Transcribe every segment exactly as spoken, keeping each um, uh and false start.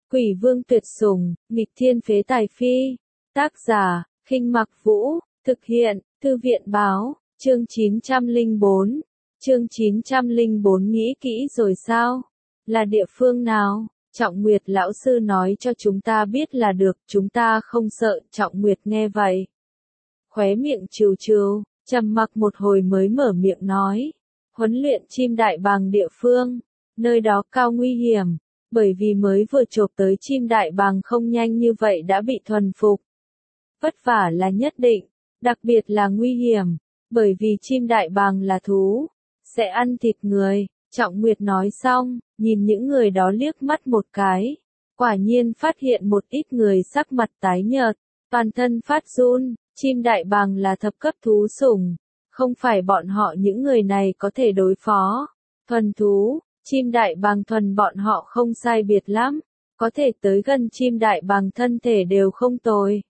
Quỷ vương tuyệt sủng, nghịch thiên phế tài phi. Tác giả, Khinh Mặc Vũ, thực hiện, Thư viện báo, chương chín trăm lẻ bốn. Chương chín trăm lẻ bốn nghĩ kỹ rồi sao? Là địa phương nào? Trọng Nguyệt lão sư nói cho chúng ta biết là được, chúng ta không sợ. Trọng Nguyệt nghe vậy, khóe miệng trừ trừ, trầm mặc một hồi mới mở miệng nói. Huấn luyện chim đại bàng địa phương, nơi đó cao nguy hiểm, bởi vì mới vừa chộp tới chim đại bàng không nhanh như vậy đã bị thuần phục. Vất vả là nhất định, đặc biệt là nguy hiểm, bởi vì chim đại bàng là thú, sẽ ăn thịt người. Trọng Nguyệt nói xong, nhìn những người đó liếc mắt một cái, quả nhiên phát hiện một ít người sắc mặt tái nhợt, toàn thân phát run. Chim đại bàng là thập cấp thú sủng, không phải bọn họ những người này có thể đối phó. Thuần thú, chim đại bàng thuần bọn họ không sai biệt lắm, có thể tới gần chim đại bàng thân thể đều không tồi.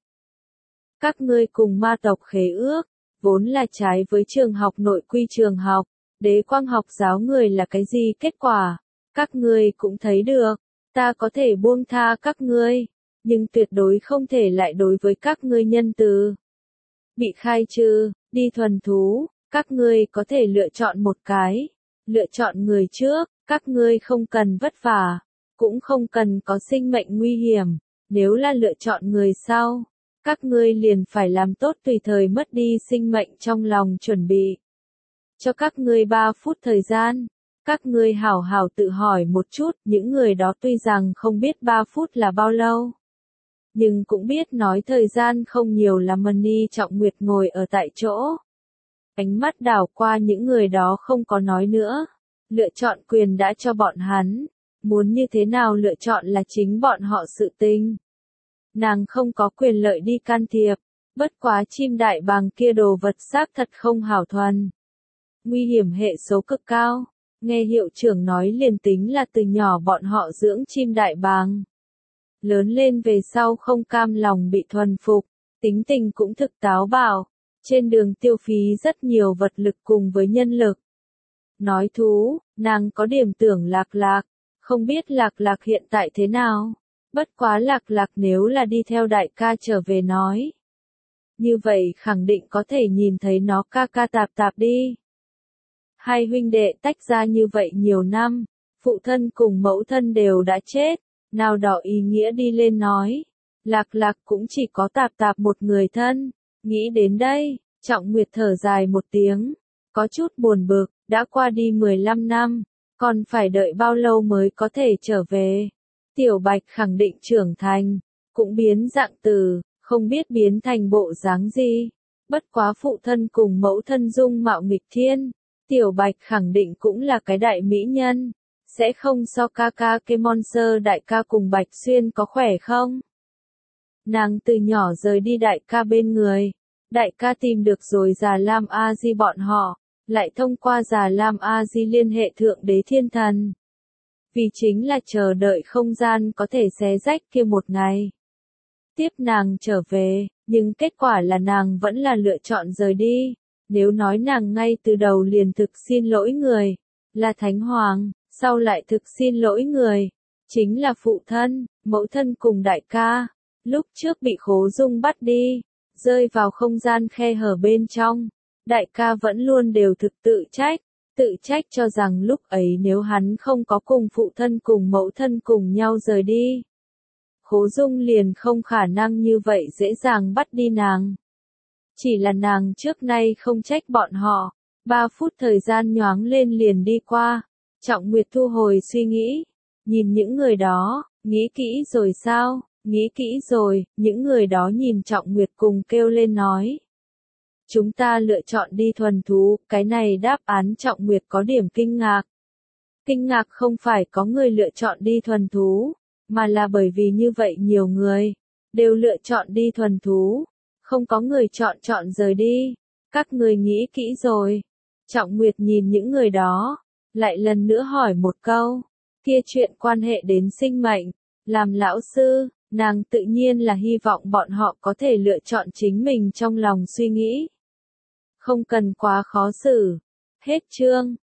Các ngươi cùng ma tộc khế ước, vốn là trái với trường học nội quy trường học, đế quang học giáo người là cái gì kết quả, các ngươi cũng thấy được, ta có thể buông tha các ngươi, nhưng tuyệt đối không thể lại đối với các ngươi nhân từ. Bị khai trừ, đi thuần thú, các ngươi có thể lựa chọn một cái, lựa chọn người trước, các ngươi không cần vất vả, cũng không cần có sinh mệnh nguy hiểm, nếu là lựa chọn người sau, các ngươi liền phải làm tốt tùy thời mất đi sinh mệnh trong lòng chuẩn bị. Cho các ngươi ba phút thời gian, các ngươi hảo hảo tự hỏi một chút, những người đó tuy rằng không biết ba phút là bao lâu, nhưng cũng biết nói thời gian không nhiều là Money. Trọng Nguyệt ngồi ở tại chỗ, ánh mắt đảo qua những người đó không có nói nữa, lựa chọn quyền đã cho bọn hắn, muốn như thế nào lựa chọn là chính bọn họ sự tình. Nàng không có quyền lợi đi can thiệp, bất quá chim đại bàng kia đồ vật xác thật không hảo thuần. Nguy hiểm hệ số cực cao, nghe hiệu trưởng nói liền tính là từ nhỏ bọn họ dưỡng chim đại bàng. Lớn lên về sau không cam lòng bị thuần phục, tính tình cũng thực táo bạo, trên đường tiêu phí rất nhiều vật lực cùng với nhân lực. Nói thú, nàng có điểm tưởng Lạc Lạc, không biết Lạc Lạc hiện tại thế nào, bất quá Lạc Lạc nếu là đi theo đại ca trở về nói. Như vậy khẳng định có thể nhìn thấy nó ca ca tạp tạp đi. Hai huynh đệ tách ra như vậy nhiều năm, phụ thân cùng mẫu thân đều đã chết. Nào đó ý nghĩa đi lên nói, Lạc Lạc cũng chỉ có tạp tạp một người thân. Nghĩ đến đây, Trọng Nguyệt thở dài một tiếng, có chút buồn bực, đã qua đi mười lăm năm, còn phải đợi bao lâu mới có thể trở về. Tiểu Bạch khẳng định trưởng thành, cũng biến dạng từ, không biết biến thành bộ dáng gì. Bất quá phụ thân cùng mẫu thân dung mạo nghịch thiên, Tiểu Bạch khẳng định cũng là cái đại mỹ nhân. Sẽ không so ca ca cái monster đại ca cùng Bạch Xuyên có khỏe không? Nàng từ nhỏ rời đi đại ca bên người, đại ca tìm được rồi Già Lam A Di bọn họ, lại thông qua Già Lam A Di liên hệ thượng đế thiên thần. Vì chính là chờ đợi không gian có thể xé rách kia một ngày. Tiếp nàng trở về, nhưng kết quả là nàng vẫn là lựa chọn rời đi. Nếu nói nàng ngay từ đầu liền thực xin lỗi người, là Thánh Hoàng. Sau lại thực xin lỗi người, chính là phụ thân, mẫu thân cùng đại ca, lúc trước bị Khố Dung bắt đi, rơi vào không gian khe hở bên trong, đại ca vẫn luôn đều thực tự trách, tự trách cho rằng lúc ấy nếu hắn không có cùng phụ thân cùng mẫu thân cùng nhau rời đi, Khố Dung liền không khả năng như vậy dễ dàng bắt đi nàng. Chỉ là nàng trước nay không trách bọn họ, ba phút thời gian nhoáng lên liền đi qua. Trọng Nguyệt thu hồi suy nghĩ, nhìn những người đó, nghĩ kỹ rồi sao, nghĩ kỹ rồi, những người đó nhìn Trọng Nguyệt cùng kêu lên nói. Chúng ta lựa chọn đi thuần thú, cái này đáp án Trọng Nguyệt có điểm kinh ngạc. Kinh ngạc không phải có người lựa chọn đi thuần thú, mà là bởi vì như vậy nhiều người, đều lựa chọn đi thuần thú, không có người chọn chọn rời đi, các người nghĩ kỹ rồi. Trọng Nguyệt nhìn những người đó. Lại lần nữa hỏi một câu, kia chuyện quan hệ đến sinh mệnh, làm lão sư, nàng tự nhiên là hy vọng bọn họ có thể lựa chọn chính mình trong lòng suy nghĩ. Không cần quá khó xử. Hết chương.